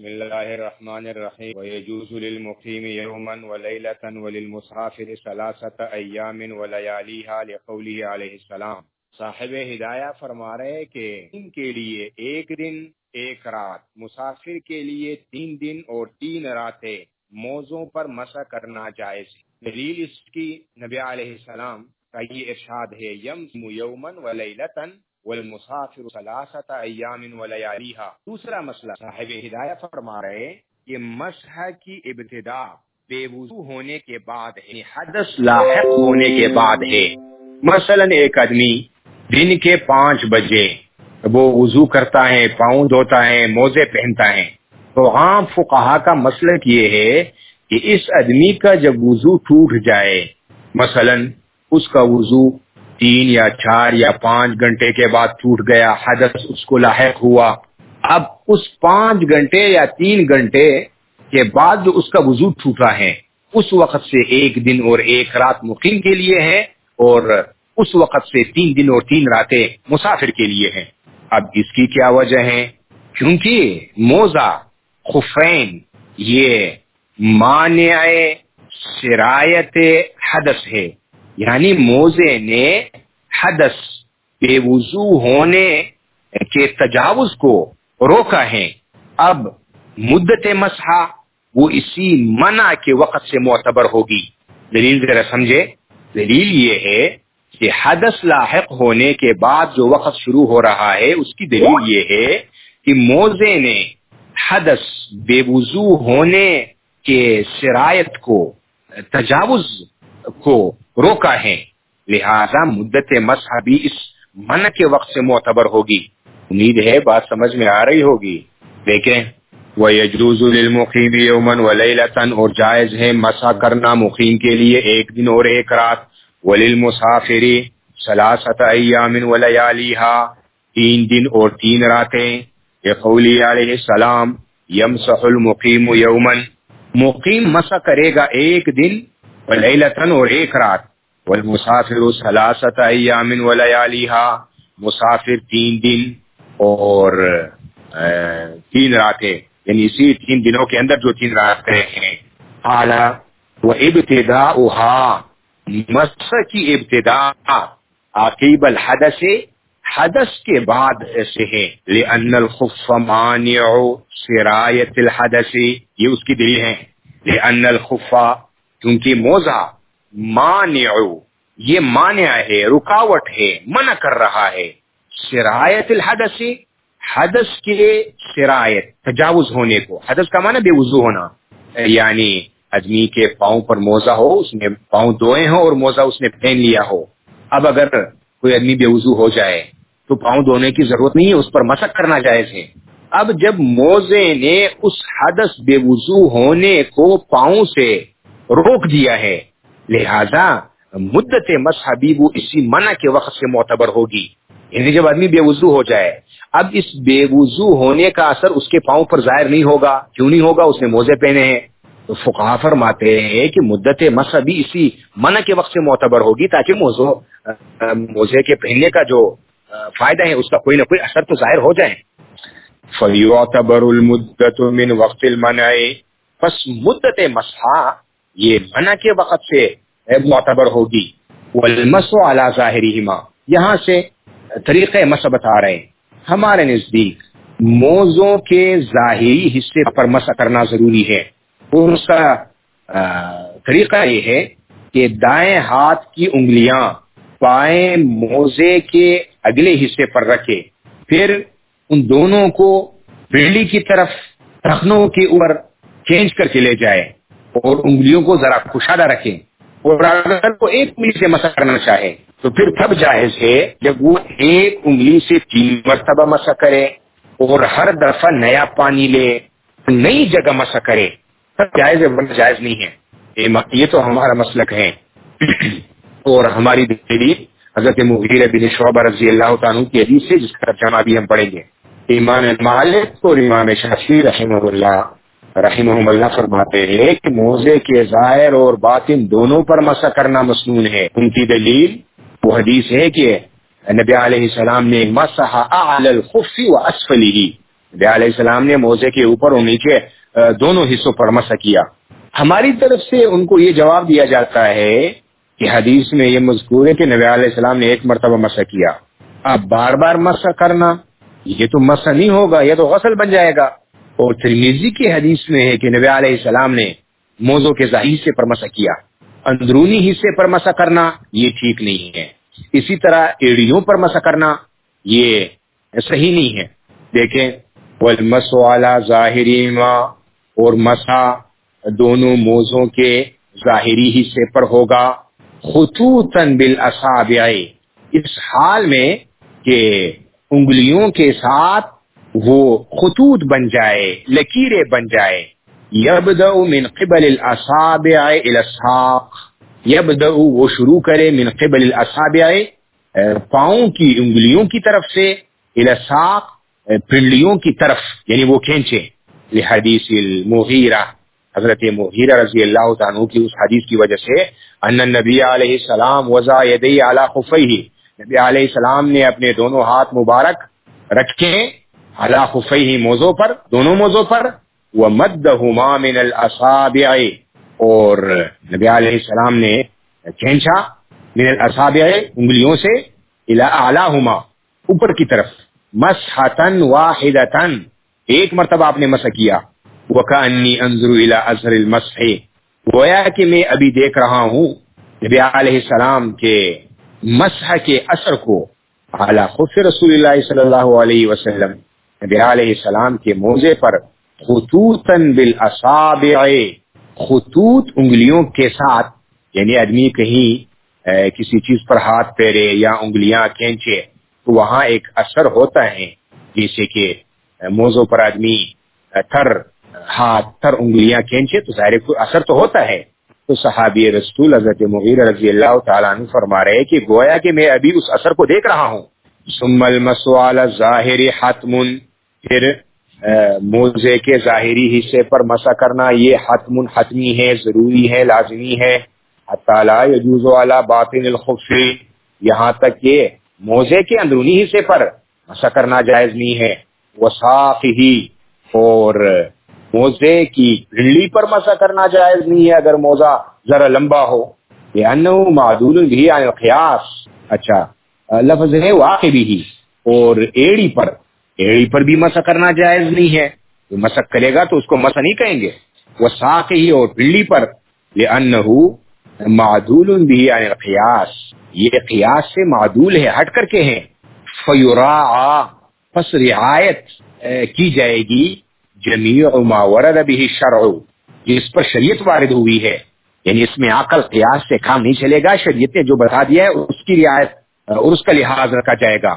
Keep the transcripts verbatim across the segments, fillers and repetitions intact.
بسم اللہ الرحمن الرحیم ويجوز للمقیم یوما ولیلة وللمسافر ثلاثة ایام ولیالیها لقوله علیہ السلام۔ صاحب ہدایہ فرما رہے ہیں کہ ان کے لیے ایک دن ایک رات، مسافر کے لیے تین دن اور تین راتیں موزوں پر مسح کرنا جائز ہے۔ دلیل اس کی نبی علیہ السلام کا یہ ارشاد ہے یمسم یوما ولیلة والمسافر ثلاثة ایام ولیالیہا۔ دوسرا مسئلہ صاحب ہدایہ فرما رہے کہ مسح کی ابتدا بے وضو ہونے کے بعد ہے، حدث لاحق ہونے کے بعد ہے۔ مثلا ایک آدمی دن کے پانچ بجے وہ وضو کرتا ہے، پاؤں دھوتا ہے، موزے پہنتا ہے، تو عام فقہا کا مسلک یہ ہے کہ اس آدمی کا جب وضو ٹوٹ جائے، مثلا اس کا وضو تین یا چار یا پانچ گھنٹے کے بعد ٹوٹ گیا، حدث اس کو لاحق ہوا، اب اس پانچ گھنٹے یا تین گھنٹے کے بعد جو اس کا وضو ٹوٹا ہے اس وقت سے ایک دن اور ایک رات مقیم کے لیے ہے اور اس وقت سے تین دن اور تین راتیں مسافر کے لیے ہیں۔ اب اس کی کیا وجہ ہے؟ کیونکہ موزہ خفین یہ مانع سرایت حدث ہے، یعنی موزے نے حدث بے وضو ہونے کے تجاوز کو روکا ہے۔ اب مدت مسح وہ اسی منع کے وقت سے معتبر ہوگی۔ دلیل ذرا سمجھے، دلیل یہ ہے کہ حدث لاحق ہونے کے بعد جو وقت شروع ہو رہا ہے اس کی دلیل یہ ہے کہ موزے نے حدث بے وضو ہونے کے سرایت کو، تجاوز کو روکا ہے، لہذا مدت مسح بھی اس منع کے وقت سے معتبر ہوگی۔ امید ہے بات سمجھ میں آ رہی ہوگی۔ دیکھیں وَيَجُوزُ لِلْمُقِيمِ يَوْمًا وَلَيْلَةً، اور جائز ہے مسح کرنا مقیم کے لیے ایک دن اور ایک رات، وَلِلْمُسَافِرِ ثَلَاثَةَ أَيَّامٍ وَلَيَالِيهَا، تین دن اور تین راتیں، لِقَوْلِهِ علیہ السلام يَمْسَحُ الْمُقِيمُ يَوْمًا، مقیم مسح کرے گا ایک دن، وَلَيْلَةً اور ایک رات، وَالْمُسَافِرُ ثَلَاثَةَ أَيَّامٍ وَلَيَالِيهَا، مسافر تین دن اور تین راتیں، یعنی اسی تین دنوں کے اندر جو تین راتیں ہیں۔ اعلیٰ و ابتداؤها، مسح کی ابتدا عقیب الحدث، حدث کے بعد سے ہے، لأن الخف مانع سرایت الحدث، یہ اس کی دلیل ہے، لأن الخف، کیونکہ موزہ مانع، یہ مانع ہے، رکاوٹ ہے، منع کر رہا ہے، سرایت الحدث، حدث کے سرایت، تجاوز ہونے کو، حدث کا معنی بے وضو ہونا، یعنی آدمی کے پاؤں پر موزہ ہو، اس نے پاؤں دھوئے ہوں اور موزہ اس نے پہن لیا ہو، اب اگر کوئی آدمی بے وضو ہو جائے تو پاؤں دھونے کی ضرورت نہیں ہے، اس پر مسح کرنا جائز ہے۔ اب جب موزے نے اس حدث بے وضو ہونے کو پاؤں سے روک دیا ہے، لہذا مدت مسح بھی وہ اسی منع کے وقت سے معتبر ہوگی، یعنی جب آدمی بے وضو ہو جائے، اب اس بے وضو ہونے کا اثر اس کے پاؤں پر ظاہر نہیں ہوگا، کیوں نہیں ہوگا؟ اس نے موزے پہنے ہیں، تو فقہا فرماتے ہیں کہ مدت مسح بھی اسی منع کے وقت سے معتبر ہوگی تاکہ موزو موزے کے پہننے کا جو فائدہ ہے اس کا کوئی نہ کوئی اثر تو ظاہر ہو جائے۔ فَيُعْتَبَرُ الْمُدَّةُ مِنْ وَقْتِ الْمَنْعِ، پس مدت مسح یہ منع کے وقت سے معتبر ہوگی۔ وَالْمَسْحُ عَلَى ظَاهِرِهِمَا، یہاں سے طریقہ مسح بتا رہے ہیں۔ ہمارے نزدیک موزوں کے ظاہری حصے پر مسح کرنا ضروری ہے، اور اس کا طریقہ یہ ہے کہ دائیں ہاتھ کی انگلیاں بائیں موزے کے اگلے حصے پر رکھے، پھر ان دونوں کو بڑلی کی طرف ٹخنوں کے اوپر کھینچ کر کے لے جائے اور انگلیوں کو ذرا کشادہ رکھیں، اور اگر وہ ایک انگلی سے مسح کرنا چاہے تو پھر تب جائز ہے جب وہ ایک انگلی سے تین مرتبہ مسح کرے اور ہر دفعہ نیا پانی لے، نئی جگہ مسح کرے، تب جائز ہے، ورنہ جائز نہیں ہے۔ یہ تو ہمارا مسلک ہے، اور ہماری دلیل حضرت مغیرہ بن شعبہ رضی اللہ تعالیٰ عنہ کی حدیث سے جس کا ترجمہ بھی ہم پڑھیں گے۔ امام مالک اور امام شافعی رحمہ اللہ رحمہ اللہ فرماتے ہیں کہ موزے کے ظاہر اور باطن دونوں پر مسح کرنا مسنون ہے۔ ان کی دلیل وہ حدیث ہے کہ نبی علیہ السلام نے مسح اعلی الخف و اسفلہ، نبی علیہ السلام نے موزے کے اوپر اور نیچے دونوں حصوں پر مسح کیا. ہماری طرف سے ان کو یہ جواب دیا جاتا ہے کہ حدیث میں یہ مذکور ہے کہ نبی علیہ السلام نے ایک مرتبہ مسح کیا. اب بار بار مسح کرنا یہ تو مسح نہیں ہوگا, یہ تو غسل بن جائے گا. اور ترمذی کی حدیث میں ہے کہ نبی علیہ السلام نے موزوں کے ظاہر حصے پر مسح کیا, اندرونی حصے پر مسح کرنا یہ ٹھیک نہیں ہے. اسی طرح ایڑیوں پر مسح کرنا یہ صحیح نہیں ہے. دیکھیں والمسح علی ظاہری ما, اور مسح دونوں موزوں کے ظاہری حصے پر ہوگا, خطوطاً بالاصابع, اس حال میں کہ انگلیوں کے ساتھ وہ خطوط بن جائے, لکیریں بن جائے. یبدأ من قبل الاصابع الى الساق, یبدأ وہ شروع کرے من قبل الاصابع پاؤں کی انگلیوں کی طرف سے, الى الساق پنڈلیوں کی طرف, یعنی وہ کھینچے. لحدیث المغیرہ, حضرت مغیرہ رضی اللہ تعالیٰ کی اس حدیث کی وجہ سے, ان النبی علیہ السلام وضع یدی علی خفیہ, نبی علیہ السلام نے اپنے دونوں ہاتھ مبارک رکھے علی خفیہ موزوں پر, دونوں موزوں پر, ومدہما من الاصابع, اور نبی علیہ السلام نے کھینچا من الاصابع انگلیوں سے, الی اعلاہما اوپر کی طرف, مسحتن واحدتن ایک مرتبہ آپ نے مسح کیا. وکأنی انظر الی اثر المسح, گویا کہ میں ابھی دیکھ رہا ہوں نبی علیہ السلام کے مسح کے اثر کو علی خف رسول اللہ صلی اللہ علیہ وسلم, نبی علیہ السلام کے موزے پر, خطوطاً بالاصابع, خطوط انگلیوں کے ساتھ, یعنی آدمی کہیں کسی چیز پر ہاتھ پھیرے یا انگلیاں کھینچے تو وہاں ایک اثر ہوتا ہے, جیسے کہ موزوں پر آدمی تھر ہاتھ تھر انگلیاں کھینچے تو ظاہر کوئی اثر تو ہوتا ہے. تو صحابی رسول حضرت مغیرہ رضی اللہ تعالیٰ عنہ فرما رہے کہ گویا کہ میں ابھی اس اثر کو دیکھ رہا ہوں. ثم المسح علی الظاہر حتم, پھر موزے کے ظاہری حصے پر مسح کرنا یہ حتم حتمی ہے, ضروری ہے, لازمی ہے. حتی لا یجوز علی باطن الخف, یہاں تک کہ موزے کے اندرونی حصے پر مسح کرنا جائز نہیں ہے. وساقہ, اور موزے کی پنڈلی پر مسح کرنا جائز نہیں ہے اگر موزہ ذرا لمبا ہو. لأنہ معدول به عن القیاس, اچھا لفظ ہے واقع بھی, اور ایڑی پر, ایڑی پر بھی مسح کرنا جائز نہیں ہے. تو مسح کرے گا تو اس کو مسح نہیں کہیں گے. وساقہ, اور پنڈلی پر, لأنہ معدول به عن القیاس, یہ قیاس سے معدول ہے, ہٹ کر کے ہیں. فیراعی, پس رعایت کی جائے گی جمیع ما ورد به الشرع, جس پر شریعت وارد ہوئی ہے, یعنی اس میں عقل قیاس سے کام نہیں چلے گا, شریعت نے جو بتا دیا ہے اس کی رعایت اور اس کا لحاظ رکھا جائے گا.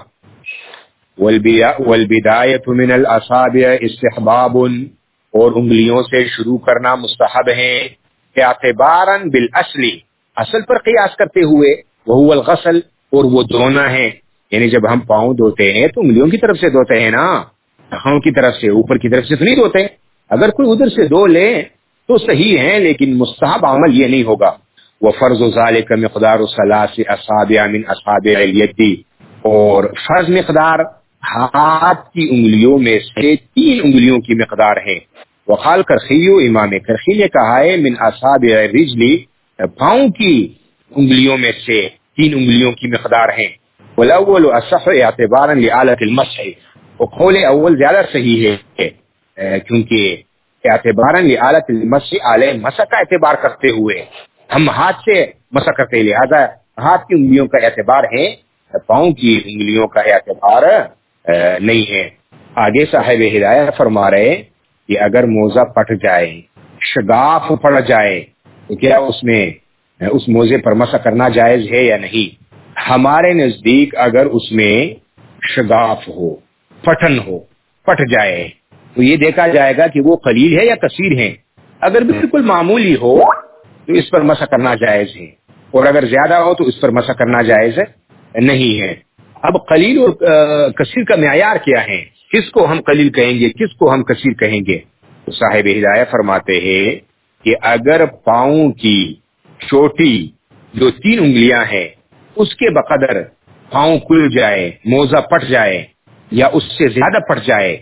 والبدایۃ من الاصابع استحباب, اور انگلیوں سے شروع کرنا مستحب ہے, اعتبارا بالاصل, اصل پر قیاس کرتے ہوئے, وهو الغسل, اور وہ دھونا ہے. یعنی جب ہم پاؤں دھوتے ہیں تو انگلیوں کی طرف سے دھوتے ہیں نا, ہاں کی طرف سے, اوپر کی طرف سے تو نہیں دھوتے. اگر کوئی ادھر سے دھو لے تو صحیح ہے, لیکن مستحب عمل یہ نہیں ہوگا. وفرض ذلك مقدار ثلاث اصابع من اصابع الید, اور فرض مقدار ہاتھ کی انگلیوں میں سے تین انگلیوں کی مقدار ہے. وقال کرخی, امام کرخی نے کہا ہے من اصابع الرجل, پاؤں کی انگلیوں میں سے تین انگلیوں کی مقدار ہے. والاول اصح اعتبارا لآلۃ المسح, وہ قول اول زیادہ صحیح ہے کیونکہ اعتبارا لآلۃ المسح علیہ مسح کا اعتبار کرتے ہوئے ہم ہاتھ سے مسح کرتے, لہذا ہاتھ کی انگلیوں کا اعتبار ہے, پاؤں کی انگلیوں کا اعتبار نہیں ہے. آگے صاحب ہدایت فرما رہے کہ اگر موزہ پٹ جائے, شگاف پڑ جائے, تو کیا اس میں اس موزے پر مسح کرنا جائز ہے یا نہیں. ہمارے نزدیک اگر اس میں شگاف ہو, پٹن ہو, پٹ جائے, تو یہ دیکھا جائے گا کہ وہ قلیل ہے یا کثیر ہے. اگر بالکل معمولی ہو تو اس پر مسح کرنا جائز ہے, اور اگر زیادہ ہو تو اس پر مسح کرنا جائز نہیں ہے. اب قلیل اور کثیر کا معیار کیا ہے, کس کو ہم قلیل کہیں گے, کس کو ہم کثیر کہیں گے. تو صاحب ہدایت فرماتے ہیں کہ اگر پاؤں کی چوٹی جو تین انگلیاں ہیں اس کے بقدر پاؤں کھل جائے, موزہ پٹ جائے, یا اس سے زیادہ پٹ جائے,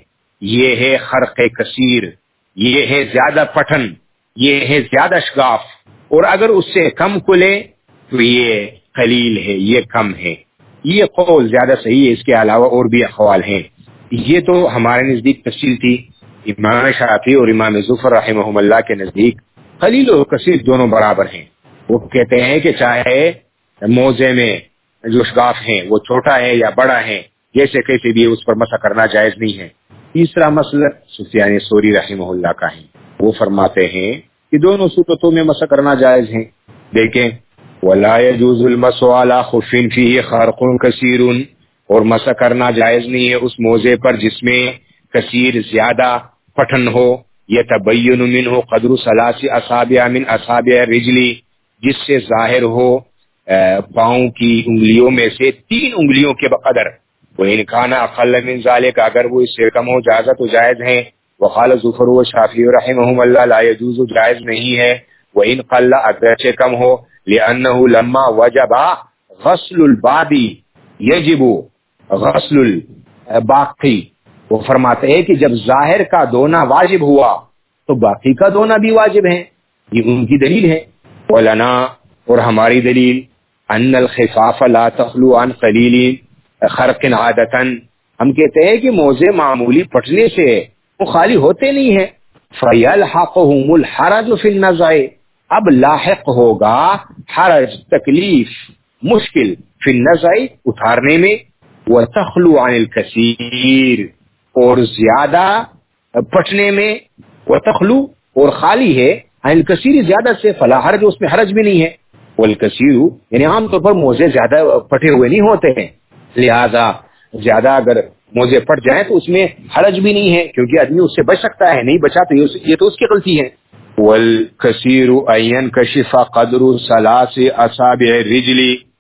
یہ ہے خرق کثیر، یہ ہے زیادہ پٹھن، یہ ہے زیادہ شگاف، اور اگر اس سے کم کھلے تو یہ قلیل ہے، یہ کم ہے۔ یہ قول زیادہ صحیح ہے، اس کے علاوہ اور بھی اقوال ہیں۔ یہ تو ہمارے نزدیک تفصیل تھی۔ امام شافعی اور امام ظفر رحمہم اللہ کے نزدیک قلیل اور کثیر دونوں برابر ہیں۔ وہ کہتے ہیں کہ چاہے موزے میں جو شگاف ہیں وہ چھوٹا ہے یا بڑا ہے، جیسے کیسے بھی اس پر مسح کرنا جائز نہیں ہے۔ تیسرا مسئلہ سفیان ثوری رحمہ اللہ کا ہے، وہ فرماتے ہیں کہ دونوں صورتوں میں مسح کرنا جائز ہے۔ دیکھیں، وَلَا يَجُوزُ الْمَسْحُ عَلَى خُفٍّ فِيهِ خَرْقٌ كَثِيرٌ، اور مسح کرنا جائز نہیں ہے اس موزے پر جس میں کثیر زیادہ پٹھن ہو، يَتَبَيَّنُ مِنْهُ قَدْرُ ثَلَاثِ أَصَابِعَ مِنْ أَصَابِعِ الرِّجْلِ، جس سے ظاہر ہو پاؤں کی انگلیوں میں سے تین انگلیوں کے بقدر۔ وَإِنْ كَانَ أَقَلَّ مِنْ ذَلِكَ، اگر وہ اس سے کم ہو جازت و جائز ہیں۔ وقال ظفر و شافعی رحمہم اللہ لا يجوز، جائز نہیں ہے۔ وَإِنْ قَلَّ، اگرچہ کم ہو، لِأَنَّهُ لَمَّا وَجَبَ غَسْلُ الْبَابِ يَجِبُ غَسْلُ الْبَاقِي، وہ فرماتے ہیں کہ جب ظاہر کا دھونا واجب ہوا تو باقی کا دھونا بھی واجب ہے۔ یہ ان کی دلیل ہے۔ وَلَنَا، اور ہماری دلیل، ان الخفاف لا تخلو عن قلیل خرق عادتاً، ہم کہتے ہیں کہ موزے معمولی پٹنے سے وہ خالی ہوتے نہیں ہیں۔ فَيَلْحَقُهُمُ الْحَرَجُ فِي النَّزْعِ، اب لاحق ہوگا حرج، تکلیف، مشکل، فی النَّزْعِ، اتارنے میں، وَتَخْلُو عَنِ الْكَثِيرِ، اور زیادہ پٹنے میں، وَتَخْلُو، اور خالی ہے، عَنِ الْكَثِيرِ، زیادہ سے، فلا حرج، اس میں حرج بھی نہیں ہے۔ والکثیر، یعنی عام طور پر موزے زیادہ پٹے ہوئے نہیں ہوتے ہیں، لہذا زیادہ اگر موزے پٹ جائیں تو اس میں حرج بھی نہیں ہے، کیونکہ آدمی اس سے بچ سکتا ہے، نہیں بچا تو یہ تو اس کی غلطی ہے۔ والکثیر ان ينکشف قدر ثلاث اصابع الرجل،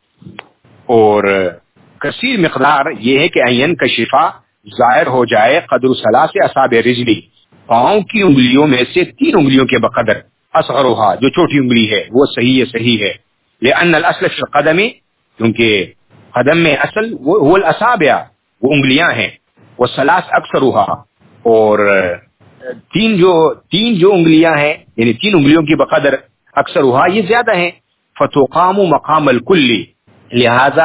اور کثیر مقدار یہ ہے کہ ان ينکشف، ظاہر ہو جائے، قدر ثلاث اصابع الرجل، پاؤں کی انگلیوں میں سے تین انگلیوں کے بقدر، اصغرها، جو چھوٹی انگلی ہے، وہ صحیح ہے، صحیح ہے۔ لأن الاصل في القدم، کیونکہ قدم میں اصل وہ الاصابع، وہ انگلیاں ہیں، والثلاث اکثرها، اور تین جو تین جو انگلیاں ہیں، یعنی تین انگلیوں کی بقدر، اکثرها یہ زیادہ ہیں۔ فتقام مقام الکل، لہذا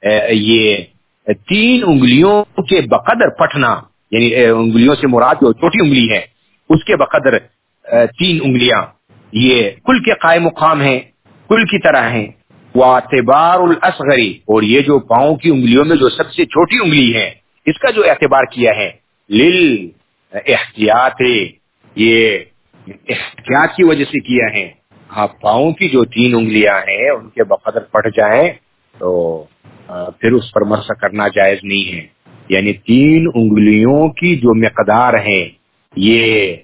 یہ تین انگلیوں کے بقدر پٹنا، یعنی انگلیوں سے مراد جو چھوٹی انگلی ہے اس کے بقدر تین انگلیاں، یہ کل کے قائم مقام ہیں، کل کی طرح ہیں۔ واعتبار الاصغر، اور یہ جو پاؤں کی انگلیوں میں جو سب سے چھوٹی انگلی ہے اس کا جو اعتبار کیا ہے، لل احتیاط، یہ احتیاط کی وجہ سے کیا ہے۔ ہاں، پاؤں کی جو تین انگلیاں ہیں ان کے بقدر پڑ جائیں تو پھر اس پر مسح کرنا جائز نہیں ہے، یعنی تین انگلیوں کی جو مقدار ہے، یہ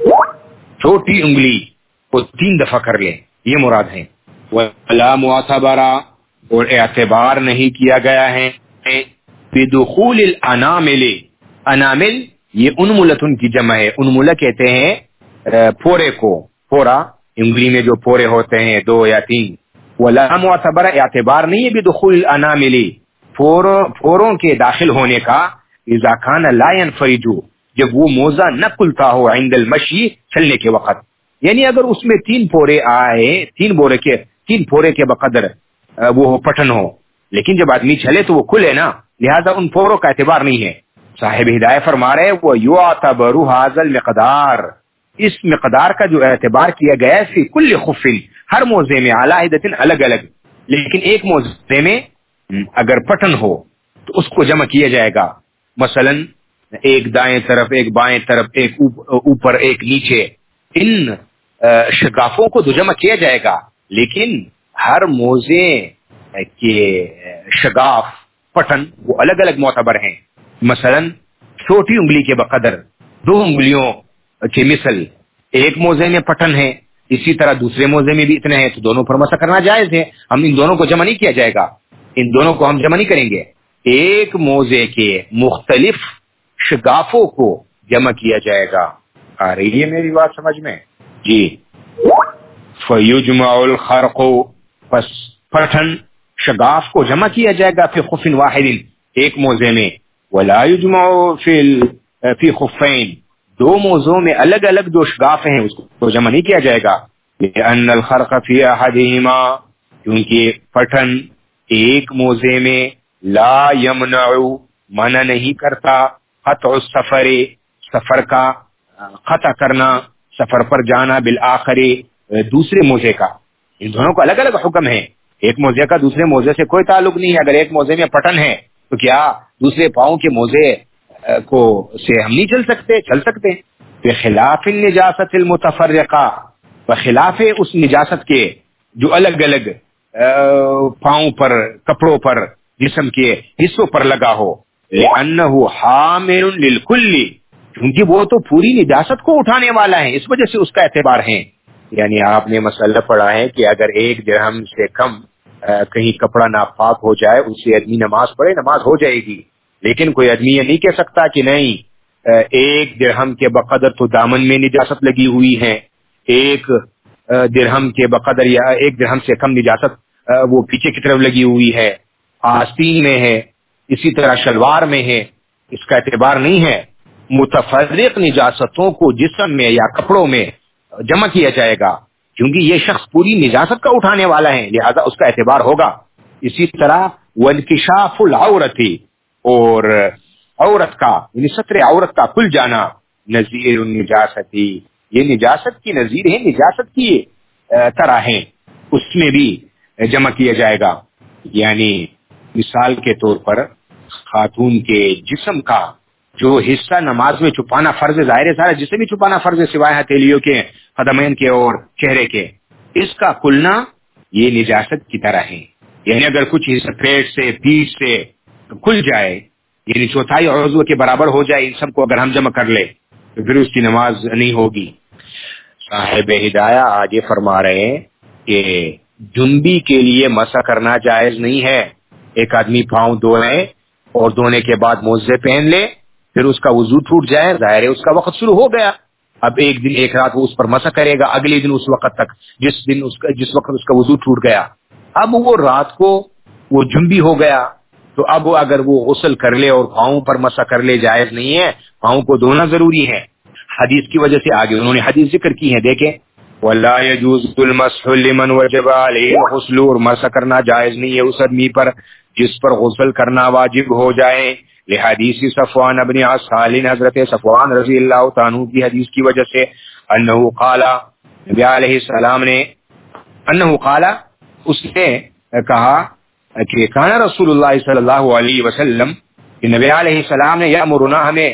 چھوٹی انگلی کو تین دفعہ کر لیں، یہ مراد ہے۔ وَلَا مُعْتَبَرَ، اور اعتبار نہیں کیا گیا ہے بِدُخُولِ الْأَنَامِلِ، انامل یہ انملتن کی جمع ہے، انملہ کہتے ہیں پھورے کو، پھورا انگلی میں جو پھورے ہوتے ہیں دو یا تین۔ وَلَا مُعْتَبَرَ، اعتبار نہیں ہے بِدُخُولِ الْأَنَامِلِ، پھوروں کے داخل ہونے کا، اذا كان لا ينفرج، جب وہ موزہ نہ کھلتا ہو، عند المشی، چلنے کے وقت، یعنی اگر اس میں تین پھورے آئے، تین بورے کے تین پھورے کے بقدر وہ پٹن ہو، لیکن جب آدمی چلے تو وہ کھلے نا، لہذا ان پھوروں کا اعتبار نہیں ہے۔ صاحب ہدایہ فرما رہے وہ یعتبر ھذا المقدار، اس مقدار کا جو اعتبار کیا گیا ہے، فی کل خف، ہر موزے میں، علی حدۃ، الگ الگ، لیکن ایک موزے میں اگر پٹن ہو تو اس کو جمع کیا جائے گا، مثلا ایک دائیں طرف، ایک بائیں طرف، ایک اوپر، ایک نیچے، ان شگافوں کو تو جمع کیا جائے گا، لیکن ہر موزے کے شگاف، پٹن، وہ الگ الگ معتبر ہیں۔ مثلا چھوٹی انگلی کے بقدر دو انگلیوں کی مثل ایک موزے میں پٹن ہے، اسی طرح دوسرے موزے میں بھی اتنے ہیں، تو دونوں پر مسح کرنا جائز ہے۔ ہم ان دونوں کو جمع نہیں کیا جائے گا، ان دونوں کو ہم جمع نہیں کریں گے، ایک موزے کے مختلف شگافوں کو جمع کیا جائے گا۔ آ رہی ہے میری بات سمجھ میں؟ جی۔ فَيُجْمَعُ الْخَرْقُ، پس پٹھن شگاف کو جمع کیا جائے گا، فی خف واحد، ایک موزے میں، وَلَا يُجْمَعُ فِي فی خفین، دو موزوں میں الگ الگ جو شگافیں ہیں اس کو جمع نہیں کیا جائے گا. لأن الخرق فی احدہما، کیونکہ پٹھن ایک موزے میں لا یمنع منع نہیں کرتا قطع السفر، سفر کا قطع کرنا، سفر پر جانا، بالآخر دوسرے موزے کا. ان دونوں کو الگ الگ حکم ہے، ایک موزے کا دوسرے موزے سے کوئی تعلق نہیں ہے. اگر ایک موزے میں پٹن ہے تو کیا دوسرے پاؤں کے موزے کو سے ہم نہیں چل سکتے؟ چل سکتے. بخلاف النجاست المتفرقہ، بخلاف اس نجاست کے جو الگ الگ پاؤں پر، کپڑوں پر، جسم کے حصوں پر لگا ہو. لأنه حامل للکل، کیونکہ وہ تو پوری نجاست کو اٹھانے والا ہے، اس وجہ سے اس کا اعتبار ہے. یعنی آپ نے مسئلہ پڑھا ہے کہ اگر ایک درہم سے کم کہیں کپڑا ناپاک ہو جائے، اس سے آدمی نماز پڑھے، نماز ہو جائے گی. لیکن کوئی آدمی یہ نہیں کہہ سکتا کہ نہیں ایک درہم کے بقدر تو دامن میں نجاست لگی ہوئی ہے، ایک درہم کے بقدر یا ایک درہم سے کم نجاست وہ پیچھے کی طرف لگی ہوئی ہے، آستین میں ہے، اسی طرح شلوار میں ہے. اس کا اعتبار نہیں ہے. متفرق نجاستوں کو جسم میں یا کپڑوں میں جمع کیا جائے گا، کیونکہ یہ شخص پوری نجاست کا اٹھانے والا ہے، لہذا اس کا اعتبار ہوگا. اسی طرح وانکشاف العورت، اور عورت کا یعنی ستر عورت کا کھل جانا، نظیر النجاستی، یہ نجاست کی نظیر ہے، نجاست کی طرح ہے، اس میں بھی جمع کیا جائے گا. یعنی مثال کے طور پر خاتون کے جسم کا جو حصہ نماز میں چھپانا فرض ہے، ظاہر ہے سارا جسے بھی چھپانا فرض ہے سوائے ہتھیلیوں کے، قدمین کے اور چہرے کے، اس کا کھلنا یہ نجاست کی طرح ہے. یعنی اگر کچھ حصہ پیٹ سے، پیٹھ سے کھل جائے، یعنی چوتھائی عضو کے برابر ہو جائے، ان سب کو اگر ہم جمع کر لے تو پھر اس کی نماز نہیں ہوگی. صاحب ہدایہ آگے فرما رہے ہیں کہ جنبی کے لیے مسح کرنا جائز نہیں ہے. ایک آدمی پاؤں دھوئے اور دھونے کے بعد موزے پہن لے، پھر اس کا وضو ٹوٹ جائے، ظاہر ہے اس کا وقت شروع ہو گیا. اب ایک دن ایک رات وہ اس پر مسح کرے گا، اگلے دن اس وقت تک جس دن اس کا جس وقت اس کا وضو ٹوٹ گیا، اب وہ رات کو وہ جنبی ہو گیا، تو اب اگر وہ غسل کر لے اور پاؤں پر مسح کر لے جائز نہیں ہے، پاؤں کو دھونا ضروری ہے. حدیث کی وجہ سے آگے انہوں نے حدیث ذکر کی ہے، دیکھیں وَلَا يَجُوزُ الْمَسْحُ لِمَنْ وَجَبَ عَلَيْهِ الْغُسْلُ، اور مسح کرنا جائز نہیں ہے اس آدمی پر جس پر غسل کرنا واجب ہو جائے. لحدیث صفوان ابن عسال، حضرت صفوان رضی اللہ تعالیٰ عنہ کی حدیث کی وجہ سے، انہو قال، نبی علیہ السلام نے، انہو قال، اس نے کہا کہ کان رسول اللہ صلی اللہ علیہ وسلم، کہ نبی علیہ السلام نے یامرنا، ہمیں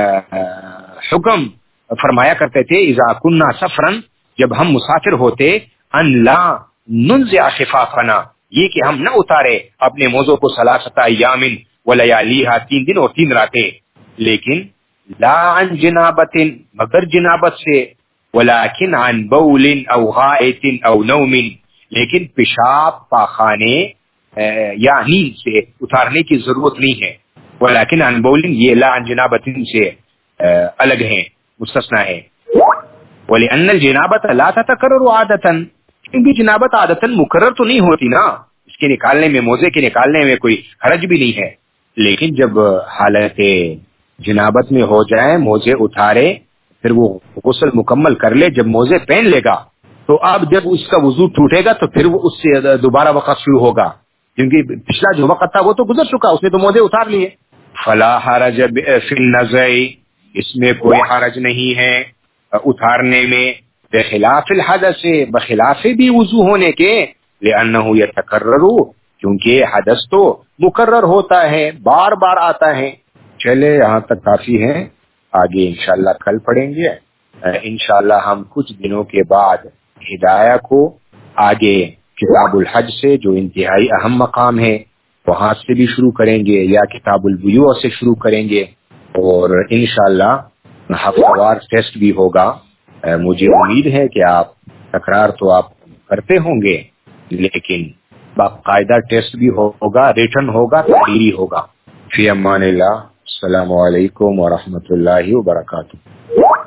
حکم فرمایا کرتے تھے، اذا کننا سفرا، جب ہم مسافر ہوتے، ان لا ننزع خفافنا، یہ کہ ہم نہ اتارے اپنے موزوں کو ثلاثۃ ایام ولیالیھا، تین دن اور تین راتیں، لیکن لا عن جنابت، مگر جنابت سے، ولکن عن بول او غائط او نوم، لیکن پیشاب، پاخانے یا نیند سے اتارنے کی ضرورت نہیں ہے. ولکن عن بول، یہ لا عن جنابت سے الگ ہیں، مستثنا ہے. ولأن الجنابت لا تتکرر عادتا، کیونکہ جنابت عادتا مکرر تو نہیں ہوتی نا، اس کے نکالنے میں، موزے کے نکالنے میں کوئی حرج بھی نہیں ہے. لیکن جب حالت جنابت میں ہو جائے، موزے اتارے، پھر وہ غسل مکمل کر لے، جب موزے پہن لے گا تو اب جب اس کا وضو ٹوٹے گا تو پھر وہ اس سے دوبارہ وقت شروع ہوگا، کیونکہ پچھلا جو وقت تھا وہ تو گزر چکا، اس نے تو موزے اتار لیے. فلا حرج فی النزع، اس میں کوئی حرج نہیں ہے اتارنے میں، بخلاف الحدث، بخلاف بھی وضو ہونے کے، لأنہ یتکرر، کیونکہ حدث تو مکرر ہوتا ہے، بار بار آتا ہے. چلے یہاں تک کافی ہے، آگے انشاءاللہ کل پڑھیں گے. انشاءاللہ ہم کچھ دنوں کے بعد ہدایہ کو آگے کتاب الحج سے، جو انتہائی اہم مقام ہے، وہاں سے بھی شروع کریں گے، یا کتاب البیوع سے شروع کریں گے، اور انشاءاللہ ہفتہ وار ٹیسٹ بھی ہوگا. مجھے امید ہے کہ آپ تکرار تو آپ کرتے ہوں گے، لیکن باقاعدہ ٹیسٹ بھی ہوگا، ریٹن ہوگا، تحریری ہوگا. فی امان اللہ، السلام علیکم ورحمۃ اللہ وبرکاتہ.